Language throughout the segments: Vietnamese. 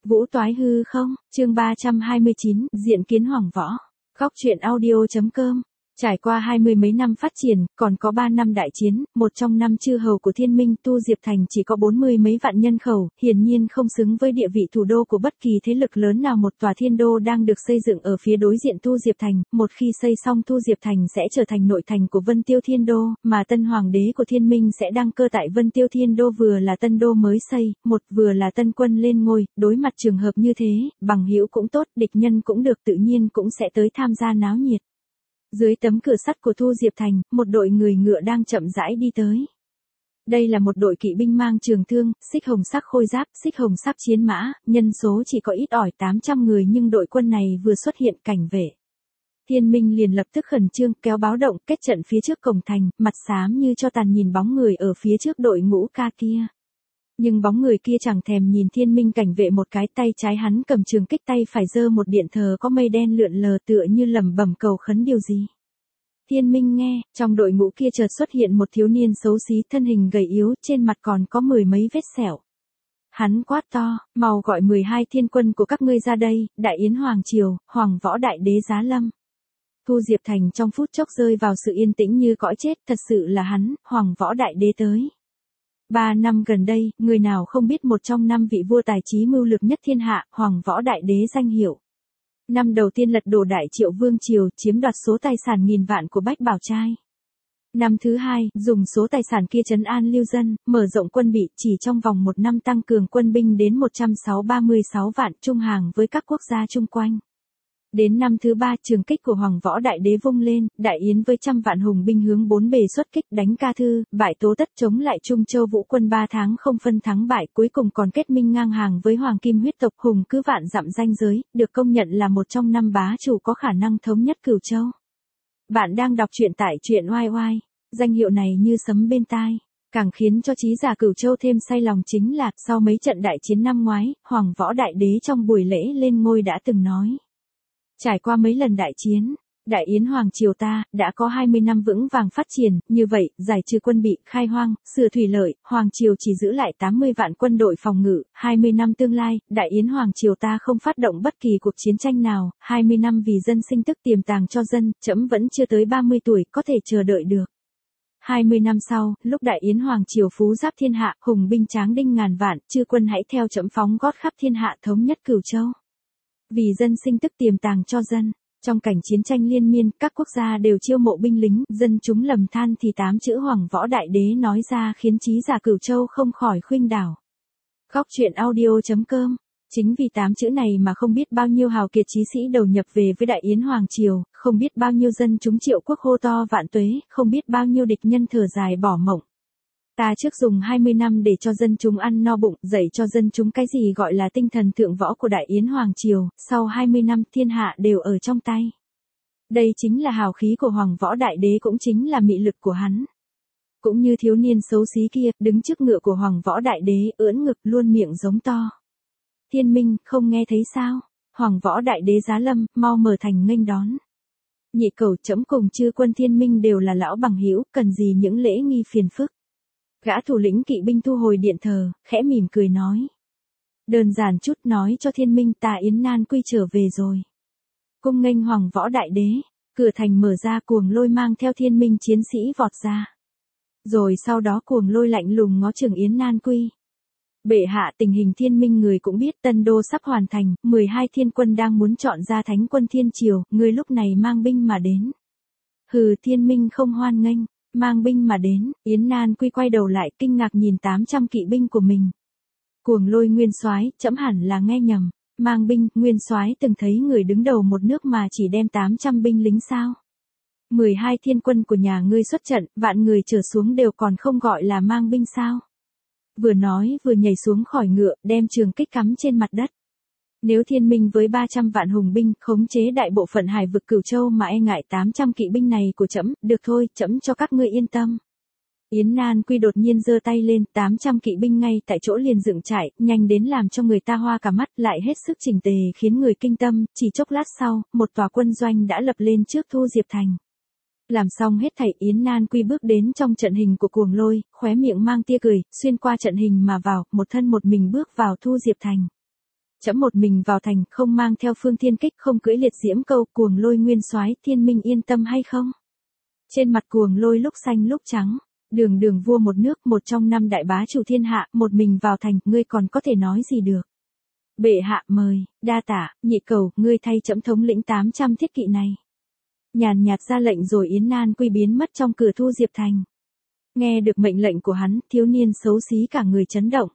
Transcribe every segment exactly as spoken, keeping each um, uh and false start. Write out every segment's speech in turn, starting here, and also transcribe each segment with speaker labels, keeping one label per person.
Speaker 1: Vũ toái hư không, chương ba trăm hai mươi chín, diện kiến Hoàng Võ. Góc truyện audio.com. Trải qua hai mươi mấy năm phát triển, còn có ba năm đại chiến, một trong năm chư hầu của Thiên Minh Tu Diệp Thành chỉ có bốn mươi mấy vạn nhân khẩu, hiển nhiên không xứng với địa vị thủ đô của bất kỳ thế lực lớn nào. Một tòa thiên đô đang được xây dựng ở phía đối diện Tu Diệp Thành, một khi xây xong Tu Diệp Thành sẽ trở thành nội thành của Vân Tiêu Thiên Đô, mà tân hoàng đế của Thiên Minh sẽ đăng cơ tại Vân Tiêu Thiên Đô, vừa là tân đô mới xây, một vừa là tân quân lên ngôi. Đối mặt trường hợp như thế, bằng hữu cũng tốt, địch nhân cũng được, tự nhiên cũng sẽ tới tham gia náo nhiệt. Dưới tấm cửa sắt của Tu Diệp Thành, một đội người ngựa đang chậm rãi đi tới. Đây là một đội kỵ binh mang trường thương, xích hồng sắc khôi giáp, xích hồng sắc chiến mã, nhân số chỉ có ít ỏi tám trăm người, nhưng đội quân này vừa xuất hiện, cảnh vệ Thiên Minh liền lập tức khẩn trương, kéo báo động, kết trận phía trước cổng thành, mặt xám như cho tàn nhìn bóng người ở phía trước đội ngũ ca kia. Nhưng bóng người kia chẳng thèm nhìn Thiên Minh cảnh vệ một cái, tay trái hắn cầm trường kích, tay phải giơ một điện thờ có mây đen lượn lờ, tựa như lẩm bẩm cầu khấn điều gì. Thiên Minh nghe, trong đội ngũ kia chợt xuất hiện một thiếu niên xấu xí, thân hình gầy yếu, trên mặt còn có mười mấy vết sẹo. Hắn quát to, mau gọi mười hai thiên quân của các ngươi ra đây, đại yến hoàng triều, Hoàng Võ đại đế giá lâm. Tu Diệp Thành trong phút chốc rơi vào sự yên tĩnh như cõi chết, thật sự là hắn, Hoàng Võ đại đế tới. Ba năm gần đây, người nào không biết một trong năm vị vua tài trí mưu lược nhất thiên hạ, Hoàng Võ đại đế danh hiệu. Năm đầu tiên lật đổ Đại Triệu vương triều, chiếm đoạt số tài sản nghìn vạn của Bách Bảo Trai. Năm thứ hai, dùng số tài sản kia trấn an lưu dân, mở rộng quân bị, chỉ trong vòng một năm tăng cường quân binh đến một trăm ba mươi sáu vạn, trung hàng với các quốc gia chung quanh. Đến năm thứ ba, trường kích của Hoàng Võ đại đế vung lên, đại yến với trăm vạn hùng binh hướng bốn bề xuất kích, đánh Ca Thư, bại Tố Tất, chống lại Trung Châu Vũ quân ba tháng không phân thắng bại, cuối cùng còn kết minh ngang hàng với Hoàng Kim huyết tộc, hùng cứ vạn dặm ranh giới, được công nhận là một trong năm bá chủ có khả năng thống nhất Cửu Châu. Bạn đang đọc truyện tại truyện oai oai, danh hiệu này như sấm bên tai. Càng khiến cho trí giả Cửu Châu thêm say lòng chính là, sau mấy trận đại chiến năm ngoái, Hoàng Võ đại đế trong buổi lễ lên ngôi đã từng nói. Trải qua mấy lần đại chiến, Đại Yến Hoàng triều ta đã có hai mươi năm vững vàng phát triển, như vậy, giải trừ quân bị, khai hoang, sửa thủy lợi, Hoàng triều chỉ giữ lại tám mươi vạn quân đội phòng ngự, hai mươi năm tương lai, Đại Yến Hoàng triều ta không phát động bất kỳ cuộc chiến tranh nào, hai mươi năm vì dân sinh tức tiềm tàng cho dân, trẫm vẫn chưa tới ba mươi tuổi, có thể chờ đợi được. hai mươi năm sau, lúc Đại Yến Hoàng triều phú giáp thiên hạ, hùng binh tráng đinh ngàn vạn, chư quân hãy theo trẫm phóng gót khắp thiên hạ, thống nhất Cửu Châu. Vì dân sinh tức tiềm tàng cho dân, trong cảnh chiến tranh liên miên, các quốc gia đều chiêu mộ binh lính, dân chúng lầm than thì tám chữ Hoàng Võ đại đế nói ra khiến trí giả Cửu Châu không khỏi khuynh đảo. Góc truyện audio.com. Chính vì tám chữ này mà không biết bao nhiêu hào kiệt chí sĩ đầu nhập về với Đại Yến Hoàng triều, không biết bao nhiêu dân chúng triệu quốc hô to vạn tuế, không biết bao nhiêu địch nhân thở dài bỏ mộng. Ta trước dùng hai mươi năm để cho dân chúng ăn no bụng, dạy cho dân chúng cái gì gọi là tinh thần thượng võ của Đại Yến Hoàng triều, sau hai mươi năm thiên hạ đều ở trong tay. Đây chính là hào khí của Hoàng Võ đại đế, cũng chính là mị lực của hắn. Cũng như thiếu niên xấu xí kia, đứng trước ngựa của Hoàng Võ đại đế, ưỡn ngực luôn miệng giống to. Thiên Minh, không nghe thấy sao? Hoàng Võ đại đế giá lâm, mau mở thành nghênh đón. Nhị cầu, trẫm cùng chư quân Thiên Minh đều là lão bằng hữu, cần gì những lễ nghi phiền phức. Gã thủ lĩnh kỵ binh thu hồi điện thờ, khẽ mỉm cười nói. Đơn giản chút, nói cho Thiên Minh ta Yến Nan Quy trở về rồi. Cung nghênh Hoàng Võ đại đế, cửa thành mở ra, Cuồng Lôi mang theo Thiên Minh chiến sĩ vọt ra. Rồi sau đó Cuồng Lôi lạnh lùng ngó chừng Yến Nan Quy. Bệ hạ, tình hình Thiên Minh người cũng biết, tân đô sắp hoàn thành, mười hai thiên quân đang muốn chọn ra thánh quân thiên triều, người lúc này mang binh mà đến. Hừ, Thiên Minh không hoan nghênh. Mang binh mà đến, Yến Nan Quy quay đầu lại, kinh ngạc nhìn tám trăm kỵ binh của mình. Cuồng Lôi nguyên soái, trẫm hẳn là nghe nhầm, mang binh, nguyên soái từng thấy người đứng đầu một nước mà chỉ đem tám trăm binh lính sao? mười hai thiên quân của nhà ngươi xuất trận, vạn người trở xuống đều còn không gọi là mang binh sao? Vừa nói vừa nhảy xuống khỏi ngựa, đem trường kích cắm trên mặt đất. Nếu Thiên Minh với ba trăm vạn hùng binh khống chế đại bộ phận hải vực Cửu Châu mà e ngại tám trăm kỵ binh này của trẫm, được thôi, trẫm cho các ngươi yên tâm. Yến Nan Quy đột nhiên giơ tay lên, tám trăm kỵ binh ngay tại chỗ liền dựng trại, nhanh đến làm cho người ta hoa cả mắt, lại hết sức chỉnh tề khiến người kinh tâm, chỉ chốc lát sau, một tòa quân doanh đã lập lên trước Tu Diệp Thành. Làm xong hết thảy, Yến Nan Quy bước đến trong trận hình của Cuồng Lôi, khóe miệng mang tia cười, xuyên qua trận hình mà vào, một thân một mình bước vào Tu Diệp Thành. Trẫm một mình vào thành, không mang theo phương thiên kích, không cưỡi liệt diễm câu, cuồng lôi nguyên soái, thiên minh yên tâm hay không? Trên mặt cuồng lôi lúc xanh lúc trắng, đường đường vua một nước, một trong năm đại bá chủ thiên hạ, một mình vào thành, ngươi còn có thể nói gì được? Bệ hạ mời, đa tả, nhị cầu, ngươi thay trẫm thống lĩnh tám trăm thiết kỵ này. Nhàn nhạt ra lệnh rồi Yến Nan Quy biến mất trong cửa Thu Diệp Thành. Nghe được mệnh lệnh của hắn, thiếu niên xấu xí cả người chấn động.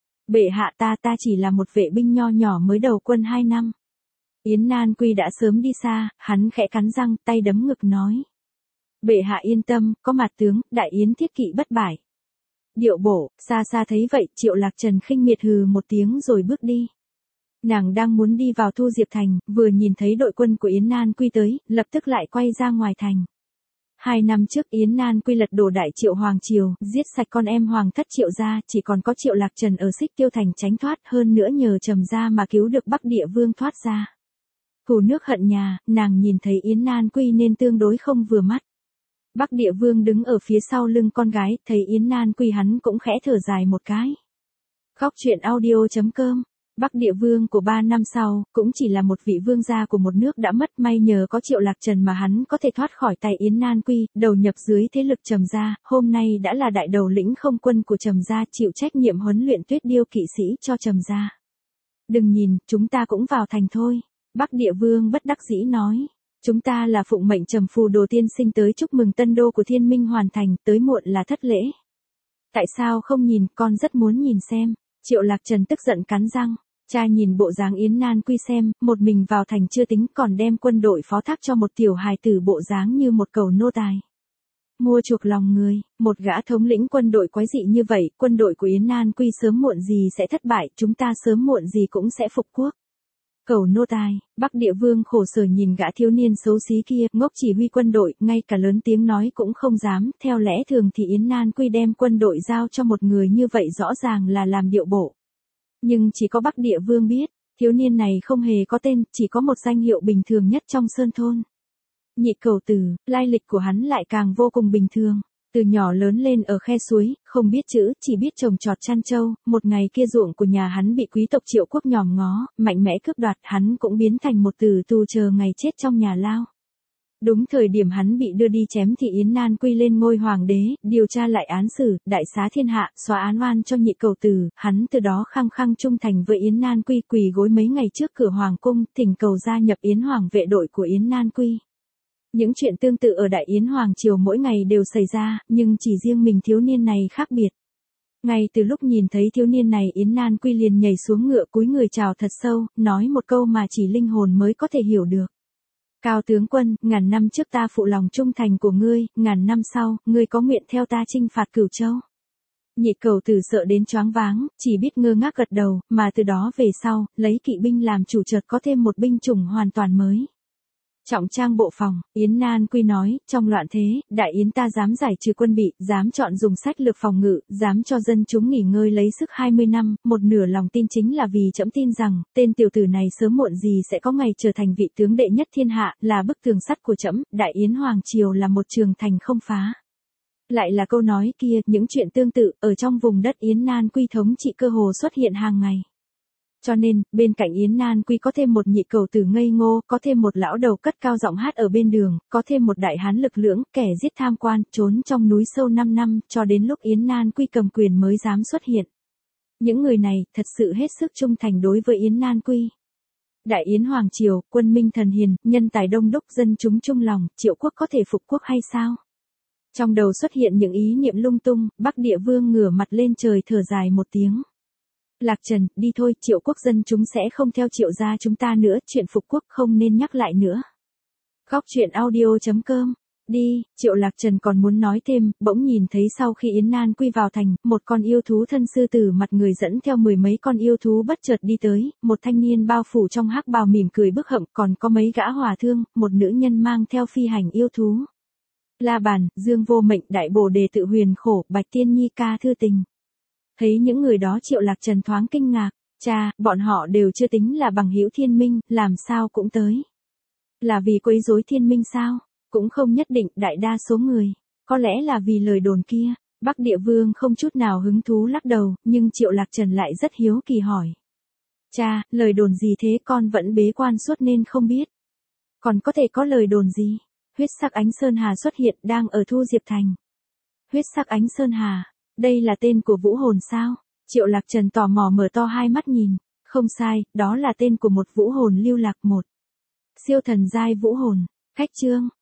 Speaker 1: Bệ hạ, ta ta chỉ là một vệ binh nho nhỏ mới đầu quân hai năm. Yến Nan Quy đã sớm đi xa, hắn khẽ cắn răng, tay đấm ngực nói. Bệ hạ yên tâm, có mặt tướng, đại yến thiết kỵ bất bại. Điệu bổ, xa xa thấy vậy, Triệu Lạc Trần khinh miệt hừ một tiếng rồi bước đi. Nàng đang muốn đi vào Thu Diệp Thành, vừa nhìn thấy đội quân của Yến Nan Quy tới, lập tức lại quay ra ngoài thành. Hai năm trước Yến Nan Quy lật đổ đại Triệu Hoàng Triều, giết sạch con em Hoàng thất Triệu gia, chỉ còn có Triệu Lạc Trần ở Xích Tiêu Thành tránh thoát, hơn nữa nhờ Trầm gia mà cứu được Bắc Địa Vương thoát ra. Thù nước hận nhà, nàng nhìn thấy Yến Nan Quy nên tương đối không vừa mắt. Bắc Địa Vương đứng ở phía sau lưng con gái, thấy Yến Nan Quy hắn cũng khẽ thở dài một cái. Khóc chuyện audio chấm com. Bắc Địa Vương của ba năm sau, cũng chỉ là một vị vương gia của một nước đã mất, may nhờ có Triệu Lạc Trần mà hắn có thể thoát khỏi tay Yến Nan Quy, đầu nhập dưới thế lực Trầm gia, hôm nay đã là đại đầu lĩnh không quân của Trầm gia, chịu trách nhiệm huấn luyện Tuyết Điêu kỵ sĩ cho Trầm gia. Đừng nhìn, chúng ta cũng vào thành thôi. Bắc Địa Vương bất đắc dĩ nói. Chúng ta là phụng mệnh Trầm Phù Đồ tiên sinh tới chúc mừng tân đô của Thiên Minh hoàn thành, tới muộn là thất lễ. Tại sao không nhìn, con rất muốn nhìn xem. Triệu Lạc Trần tức giận cắn răng. Cha nhìn bộ dáng Yến Nan Quy xem, một mình vào thành chưa tính, còn đem quân đội phó thác cho một tiểu hài tử bộ dáng như một cầu nô tài. Mua chuộc lòng người, một gã thống lĩnh quân đội quái dị như vậy, quân đội của Yến Nan Quy sớm muộn gì sẽ thất bại, chúng ta sớm muộn gì cũng sẽ phục quốc. Cầu nô tài, Bắc Địa Vương khổ sở nhìn gã thiếu niên xấu xí kia, ngốc chỉ huy quân đội, ngay cả lớn tiếng nói cũng không dám, theo lẽ thường thì Yến Nan Quy đem quân đội giao cho một người như vậy rõ ràng là làm điệu bộ. Nhưng chỉ có Bắc Địa Vương biết, thiếu niên này không hề có tên, chỉ có một danh hiệu bình thường nhất trong sơn thôn. Nhị cầu tử, lai lịch của hắn lại càng vô cùng bình thường. Từ nhỏ lớn lên ở khe suối, không biết chữ, chỉ biết trồng trọt chăn trâu, một ngày kia ruộng của nhà hắn bị quý tộc Triệu Quốc nhòm ngó, mạnh mẽ cướp đoạt, hắn cũng biến thành một tử tù chờ ngày chết trong nhà lao. Đúng thời điểm hắn bị đưa đi chém thì Yến Nan Quy lên ngôi hoàng đế, điều tra lại án xử, đại xá thiên hạ, xóa án oan cho nhị cầu tử, hắn từ đó khăng khăng trung thành với Yến Nan Quy, quỳ gối mấy ngày trước cửa hoàng cung, thỉnh cầu gia nhập Yến Hoàng vệ đội của Yến Nan Quy. Những chuyện tương tự ở Đại Yến Hoàng Triều mỗi ngày đều xảy ra, nhưng chỉ riêng mình thiếu niên này khác biệt. Ngay từ lúc nhìn thấy thiếu niên này Yến Nan Quy liền nhảy xuống ngựa cúi người chào thật sâu, nói một câu mà chỉ linh hồn mới có thể hiểu được. Cao tướng quân, ngàn năm trước ta phụ lòng trung thành của ngươi, ngàn năm sau, ngươi có nguyện theo ta chinh phạt Cửu Châu. Nhị cầu tử sợ đến choáng váng, chỉ biết ngơ ngác gật đầu, mà từ đó về sau, lấy kỵ binh làm chủ chợt có thêm một binh chủng hoàn toàn mới. Trọng trang bộ phòng, Yến Nan Quy nói, trong loạn thế, Đại Yến ta dám giải trừ quân bị, dám chọn dùng sách lược phòng ngự, dám cho dân chúng nghỉ ngơi lấy sức hai mươi năm, một nửa lòng tin chính là vì trẫm tin rằng, tên tiểu tử này sớm muộn gì sẽ có ngày trở thành vị tướng đệ nhất thiên hạ, là bức tường sắt của trẫm, Đại Yến Hoàng Triều là một trường thành không phá. Lại là câu nói kia, những chuyện tương tự, ở trong vùng đất Yến Nan Quy thống trị cơ hồ xuất hiện hàng ngày. Cho nên, bên cạnh Yến Nan Quy có thêm một nhị cầu tử ngây ngô, có thêm một lão đầu cất cao giọng hát ở bên đường, có thêm một đại hán lực lưỡng, kẻ giết tham quan, trốn trong núi sâu năm năm, cho đến lúc Yến Nan Quy cầm quyền mới dám xuất hiện. Những người này, thật sự hết sức trung thành đối với Yến Nan Quy. Đại Yến Hoàng Triều, quân minh thần hiền, nhân tài đông đúc, dân chúng trung lòng, Triệu Quốc có thể phục quốc hay sao? Trong đầu xuất hiện những ý niệm lung tung, Bắc Địa Vương ngửa mặt lên trời thở dài một tiếng. Lạc Trần, đi thôi, Triệu Quốc dân chúng sẽ không theo Triệu gia chúng ta nữa, chuyện phục quốc không nên nhắc lại nữa. Khóc chuyện audio chấm com. Đi, Triệu Lạc Trần còn muốn nói thêm, bỗng nhìn thấy sau khi Yến Nan Quy vào thành, một con yêu thú thân sư tử mặt người dẫn theo mười mấy con yêu thú bất chợt đi tới, một thanh niên bao phủ trong hắc bào mỉm cười bức hậm, còn có mấy gã hòa thương, một nữ nhân mang theo phi hành yêu thú. La Bàn, Dương Vô Mệnh, Đại Bồ Đề Tự Huyền Khổ, Bạch Tiên Nhi Ca Thư Tình. Thấy những người đó Triệu Lạc Trần thoáng kinh ngạc, cha, bọn họ đều chưa tính là bằng hữu Thiên Minh, làm sao cũng tới. Là vì quấy rối Thiên Minh sao? Cũng không nhất định, đại đa số người. Có lẽ là vì lời đồn kia. Bắc Địa Vương không chút nào hứng thú lắc đầu, nhưng Triệu Lạc Trần lại rất hiếu kỳ hỏi. Cha, lời đồn gì thế, con vẫn bế quan suốt nên không biết. Còn có thể có lời đồn gì? Huyết sắc ánh Sơn Hà xuất hiện đang ở Thu Diệp Thành. Huyết sắc ánh Sơn Hà, đây là tên của vũ hồn sao? Triệu Lạc Trần tò mò mở to hai mắt nhìn. Không sai, đó là tên của một vũ hồn lưu lạc một. Siêu thần giai vũ hồn. Khách chương.